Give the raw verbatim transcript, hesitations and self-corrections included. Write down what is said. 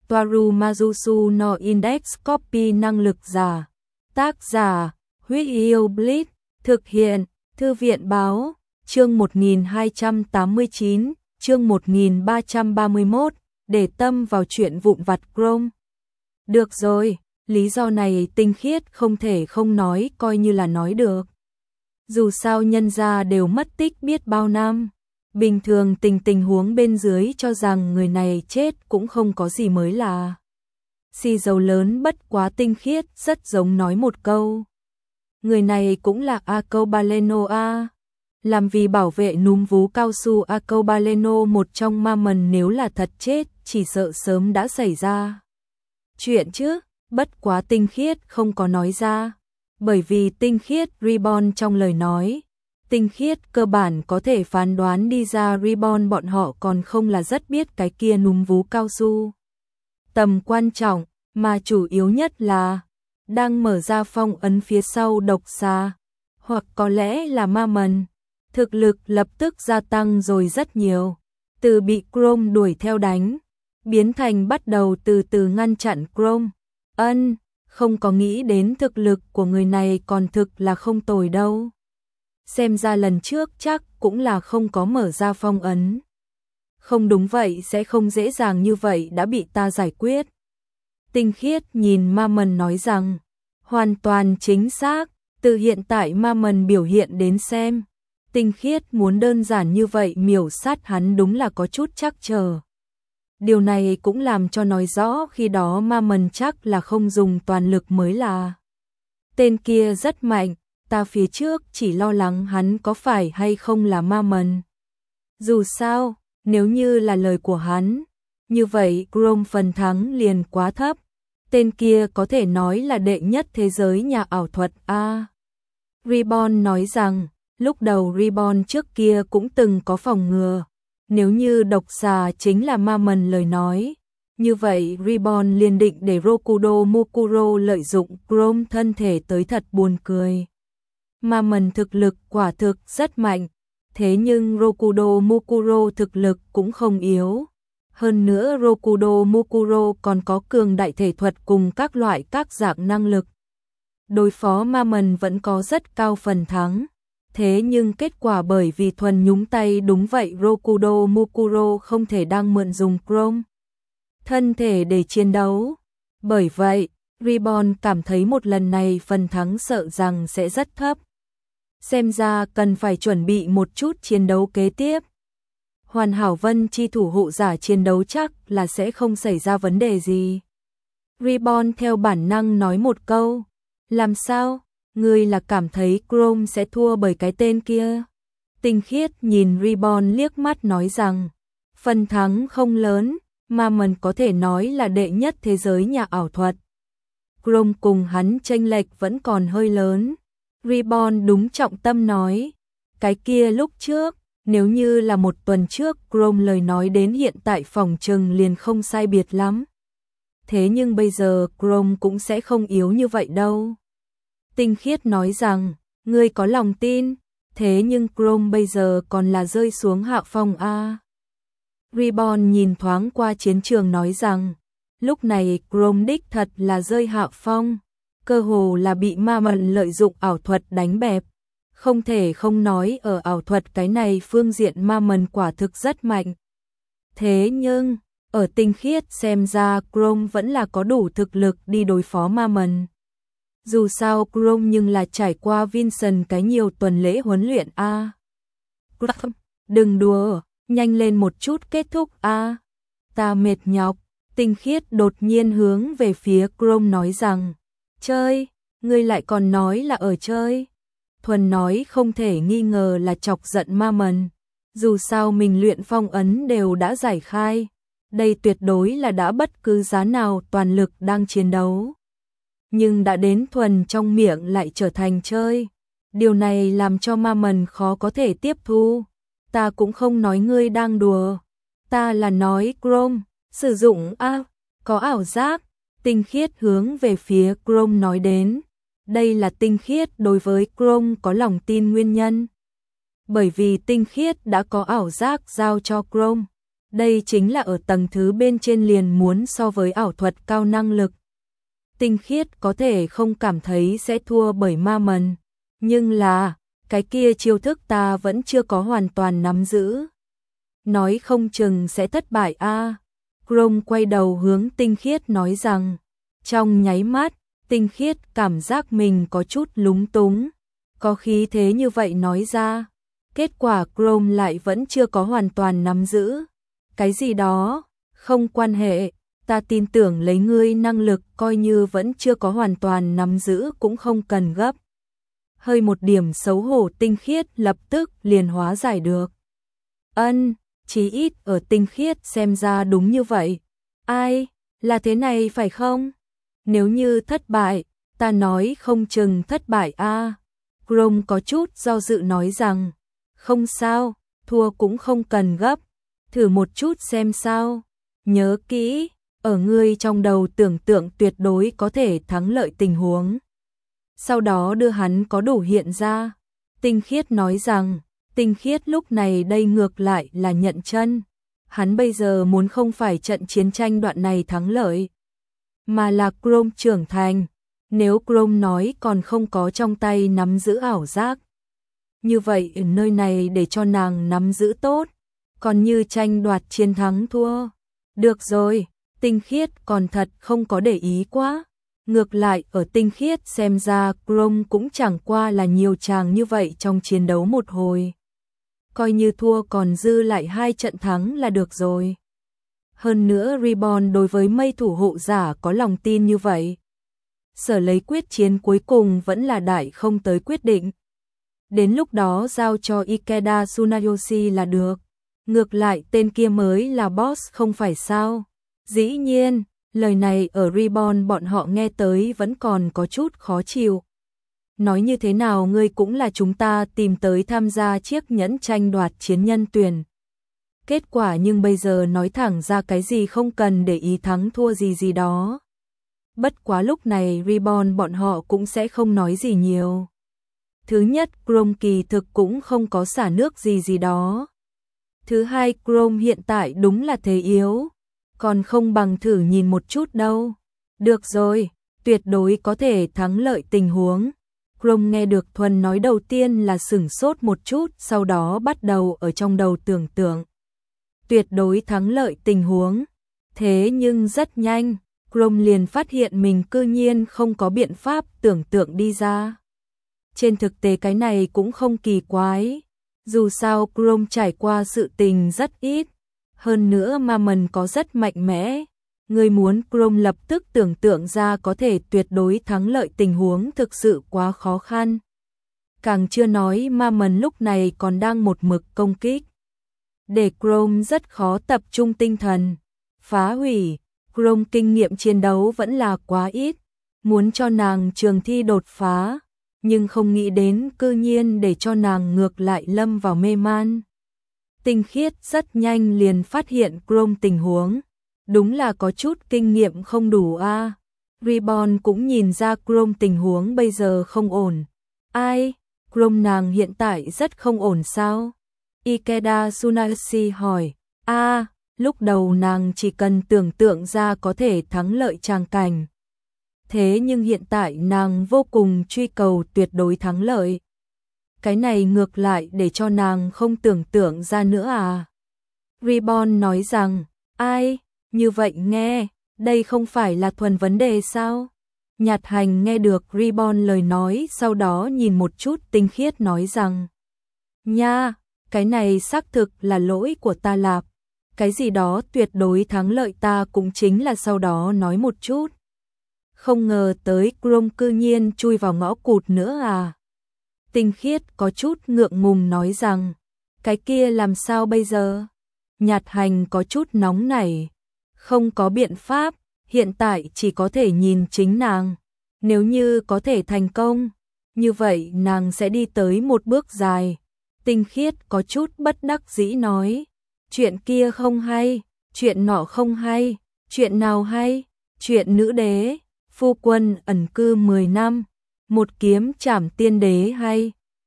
Toaru Majusu no Index Copy năng lực giả. Tác giả, Huyết Yêu Blitz, thực hiện, Thư viện Báo, chương một nghìn hai trăm tám mươi chín, chương một nghìn ba trăm ba mươi mốt, để tâm vào chuyện vụn vặt Chrome. Được rồi, lý do này tinh khiết không thể không nói, coi như là nói được. Dù sao nhân gia đều mất tích biết bao năm. Bình thường tình tình huống bên dưới cho rằng người này chết cũng không có gì mới lạ. Xì dầu lớn bất quá tinh khiết rất giống nói một câu. Người này cũng là Arcobaleno a. Làm vì bảo vệ núm vú cao su, Arcobaleno một trong ma mần nếu là thật chết chỉ sợ sớm đã xảy ra chuyện chứ, bất quá tinh khiết không có nói ra. Bởi vì tinh khiết Reborn trong lời nói, tinh khiết cơ bản có thể phán đoán đi ra Reborn bọn họ còn không là rất biết cái kia núm vú cao su. Tầm quan trọng, mà chủ yếu nhất là đang mở ra phong ấn phía sau độc xà, hoặc có lẽ là ma mần. Thực lực lập tức gia tăng rồi rất nhiều, từ bị Chrome đuổi theo đánh, biến thành bắt đầu từ từ ngăn chặn Chrome. Ân, không có nghĩ đến thực lực của người này còn thực là không tồi đâu. Xem ra lần trước chắc cũng là không có mở ra phong ấn. Không đúng vậy sẽ không dễ dàng như vậy đã bị ta giải quyết. Tinh khiết nhìn ma mần nói rằng, hoàn toàn chính xác, từ hiện tại ma mần biểu hiện đến xem. Tinh khiết muốn đơn giản như vậy miểu sát hắn đúng là có chút trắc trở. Điều này cũng làm cho nói rõ khi đó ma mần chắc là không dùng toàn lực mới là. Tên kia rất mạnh, ta phía trước chỉ lo lắng hắn có phải hay không là ma mần. Dù sao, nếu như là lời của hắn, như vậy Chrome phần thắng liền quá thấp. Tên kia có thể nói là đệ nhất thế giới nhà ảo thuật a. À, Reborn nói rằng, lúc đầu Reborn trước kia cũng từng có phòng ngừa. Nếu như độc xà chính là ma mần lời nói, như vậy Reborn liền định để Rokudo Mukuro lợi dụng Chrome thân thể tới thật buồn cười. Ma mần thực lực quả thực rất mạnh, thế nhưng Rokudo Mukuro thực lực cũng không yếu. Hơn nữa Rokudo Mukuro còn có cường đại thể thuật cùng các loại các dạng năng lực. Đối phó ma mần vẫn có rất cao phần thắng. Thế nhưng kết quả bởi vì thuần nhúng tay đúng vậy Rokudo Mukuro không thể đang mượn dùng Chrome thân thể để chiến đấu. Bởi vậy, Reborn cảm thấy một lần này phần thắng sợ rằng sẽ rất thấp. Xem ra cần phải chuẩn bị một chút chiến đấu kế tiếp. Hoàn hảo vân chi thủ hộ giả chiến đấu chắc là sẽ không xảy ra vấn đề gì. Reborn theo bản năng nói một câu. Làm sao? Ngươi là cảm thấy Chrome sẽ thua bởi cái tên kia? Tinh khiết nhìn Reborn liếc mắt nói rằng, phần thắng không lớn, mà mình có thể nói là đệ nhất thế giới nhà ảo thuật. Chrome cùng hắn chênh lệch vẫn còn hơi lớn. Reborn đúng trọng tâm nói, cái kia lúc trước, nếu như là một tuần trước Chrome lời nói đến hiện tại phòng trừng liền không sai biệt lắm. Thế nhưng bây giờ Chrome cũng sẽ không yếu như vậy đâu. Tinh khiết nói rằng, ngươi có lòng tin, thế nhưng Chrome bây giờ còn là rơi xuống hạ phong a. Reborn nhìn thoáng qua chiến trường nói rằng, lúc này Chrome đích thật là rơi hạ phong, cơ hồ là bị ma mần lợi dụng ảo thuật đánh bẹp. Không thể không nói ở ảo thuật cái này phương diện ma mần quả thực rất mạnh. Thế nhưng, ở tinh khiết xem ra Chrome vẫn là có đủ thực lực đi đối phó ma mần. Dù sao Chrome nhưng là trải qua Vincent cái nhiều tuần lễ huấn luyện a. À. Đừng đùa, nhanh lên một chút kết thúc a. À. Ta mệt nhọc. Tinh khiết đột nhiên hướng về phía Chrome nói rằng, chơi, ngươi lại còn nói là ở chơi. Thuần nói không thể nghi ngờ là chọc giận ma mần. Dù sao mình luyện phong ấn đều đã giải khai. Đây tuyệt đối là đã bất cứ giá nào toàn lực đang chiến đấu. Nhưng đã đến thuần trong miệng lại trở thành chơi. Điều này làm cho ma mần khó có thể tiếp thu. Ta cũng không nói ngươi đang đùa. Ta là nói Chrome, sử dụng a, có ảo giác. Tinh khiết hướng về phía Chrome nói đến. Đây là tinh khiết đối với Chrome có lòng tin nguyên nhân. Bởi vì tinh khiết đã có ảo giác giao cho Chrome. Đây chính là ở tầng thứ bên trên liền muốn so với ảo thuật cao năng lực. Tinh khiết có thể không cảm thấy sẽ thua bởi ma mần, nhưng là, cái kia chiêu thức ta vẫn chưa có hoàn toàn nắm giữ. Nói không chừng sẽ thất bại a. À. Chrome quay đầu hướng Tinh khiết nói rằng, trong nháy mắt, Tinh khiết cảm giác mình có chút lúng túng, có khí thế như vậy nói ra. Kết quả Chrome lại vẫn chưa có hoàn toàn nắm giữ. Cái gì đó, không quan hệ, ta tin tưởng lấy ngươi năng lực coi như vẫn chưa có hoàn toàn nắm giữ cũng không cần gấp. Hơi một điểm xấu hổ Tinh khiết lập tức liền hóa giải được. Ân, chí ít ở Tinh khiết xem ra đúng như vậy. Ai, là thế này phải không? Nếu như thất bại, ta nói không chừng thất bại a. À. Chrome có chút do dự nói rằng, không sao, thua cũng không cần gấp, thử một chút xem sao. Nhớ kỹ, ở ngươi trong đầu tưởng tượng tuyệt đối có thể thắng lợi tình huống. Sau đó đưa hắn có đủ hiện ra. Tinh khiết nói rằng, Tinh khiết lúc này đây ngược lại là nhận chân. Hắn bây giờ muốn không phải trận chiến tranh đoạn này thắng lợi, mà là Chrome trưởng thành. Nếu Chrome nói còn không có trong tay nắm giữ ảo giác, như vậy ở nơi này để cho nàng nắm giữ tốt, còn như tranh đoạt chiến thắng thua. Được rồi, Tinh khiết còn thật không có để ý quá. Ngược lại ở Tinh khiết xem ra Chrome cũng chẳng qua là nhiều chàng như vậy trong chiến đấu một hồi. Coi như thua còn dư lại hai trận thắng là được rồi. Hơn nữa Reborn đối với mây thủ hộ giả có lòng tin như vậy. Sở lấy quyết chiến cuối cùng vẫn là đại không tới quyết định. Đến lúc đó giao cho Ikeda Tsunayoshi là được. Ngược lại tên kia mới là boss không phải sao. Dĩ nhiên, lời này ở Reborn bọn họ nghe tới vẫn còn có chút khó chịu. Nói như thế nào ngươi cũng là chúng ta tìm tới tham gia chiếc nhẫn tranh đoạt chiến nhân tuyển. Kết quả nhưng bây giờ nói thẳng ra cái gì không cần để ý thắng thua gì gì đó. Bất quá lúc này Reborn bọn họ cũng sẽ không nói gì nhiều. Thứ nhất, Chrome kỳ thực cũng không có xả nước gì gì đó. Thứ hai, Chrome hiện tại đúng là thế yếu, còn không bằng thử nhìn một chút đâu. Được rồi, tuyệt đối có thể thắng lợi tình huống. Chrome nghe được Thuần nói đầu tiên là sửng sốt một chút, sau đó bắt đầu ở trong đầu tưởng tượng. Tuyệt đối thắng lợi tình huống. Thế nhưng rất nhanh, Chrome liền phát hiện mình cư nhiên không có biện pháp tưởng tượng đi ra. Trên thực tế cái này cũng không kỳ quái. Dù sao Chrome trải qua sự tình rất ít. Hơn nữa ma mần có rất mạnh mẽ. Người muốn Chrome lập tức tưởng tượng ra có thể tuyệt đối thắng lợi tình huống thực sự quá khó khăn. Càng chưa nói ma mần lúc này còn đang một mực công kích. Để Chrome rất khó tập trung tinh thần. Phá hủy, Chrome kinh nghiệm chiến đấu vẫn là quá ít. Muốn cho nàng trường thi đột phá, nhưng không nghĩ đến cư nhiên để cho nàng ngược lại lâm vào mê man. Tinh khiết rất nhanh liền phát hiện Chrome tình huống. Đúng là có chút kinh nghiệm không đủ a. À. Reborn cũng nhìn ra Chrome tình huống bây giờ không ổn. Ai? Chrome nàng hiện tại rất không ổn sao? Ikeda Tsunayoshi hỏi. A, à, lúc đầu nàng chỉ cần tưởng tượng ra có thể thắng lợi tràng cảnh. Thế nhưng hiện tại nàng vô cùng truy cầu tuyệt đối thắng lợi. Cái này ngược lại để cho nàng không tưởng tượng ra nữa à? Reborn nói rằng, ai? Như vậy nghe, đây không phải là thuần vấn đề sao? Nhạt Hành nghe được Reborn lời nói, sau đó nhìn một chút Tinh khiết nói rằng, nha, cái này xác thực là lỗi của ta lạp. Cái gì đó tuyệt đối thắng lợi ta cũng chính là sau đó nói một chút. Không ngờ tới Chrome cư nhiên chui vào ngõ cụt nữa à? Tinh khiết có chút ngượng ngùng nói rằng, cái kia làm sao bây giờ? Nhạt Hành có chút nóng nảy. Không có biện pháp, hiện tại chỉ có thể nhìn chính nàng. Nếu như có thể thành công, như vậy nàng sẽ đi tới một bước dài. Tinh khiết có chút bất đắc dĩ nói, chuyện kia không hay, chuyện nọ không hay, chuyện nào hay, chuyện nữ đế, phu quân ẩn cư mười năm, một kiếm trảm tiên đế hay.